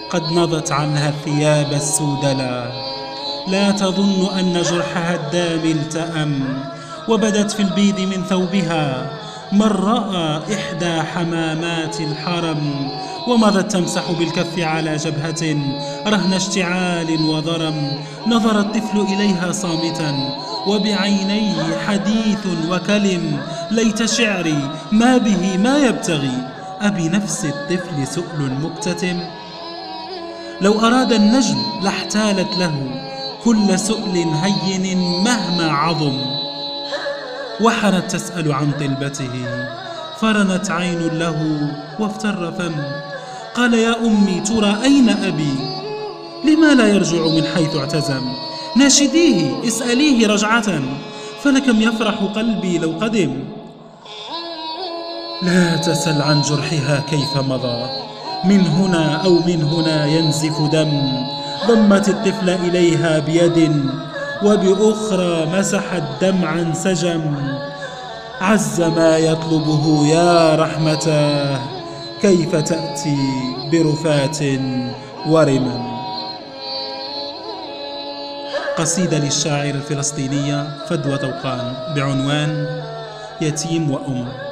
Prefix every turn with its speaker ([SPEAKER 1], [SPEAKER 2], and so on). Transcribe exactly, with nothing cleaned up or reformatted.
[SPEAKER 1] قد نضت عنها الثياب السودلا، لا تظن أن جرحها الدامي التأم، وبدت في البيض من ثوبها. من رأى إحدى حمامات الحرم، ومضت تمسح بالكف على جبهة رهن اشتعال وضرم. نظر الطفل إليها صامتا وبعينيه حديث وكلم. ليت شعري ما به ما يبتغي، أبنفس الطفل سؤل مكتتم. لو أراد النجم لاحتالت له كل سؤل هين مهما عظم. وحنت تسأل عن طلبته، فرنت عين له وافتر فم. قال يا أمي ترى أين أبي؟ لما لا يرجع من حيث اعتزم؟ ناشديه اسأليه رجعة، فلكم يفرح قلبي لو قدم. لا تسل عن جرحها كيف مضى، من هنا أو من هنا ينزف دم. ضمت الطفل إليها بيد، وبأخرى مسحت دمعا سجم. عز ما يطلبه يا رحمتاه، كيف تأتي برفات ورمم. قصيدة للشاعر الفلسطينية فدوى طوقان بعنوان يتيم وأم.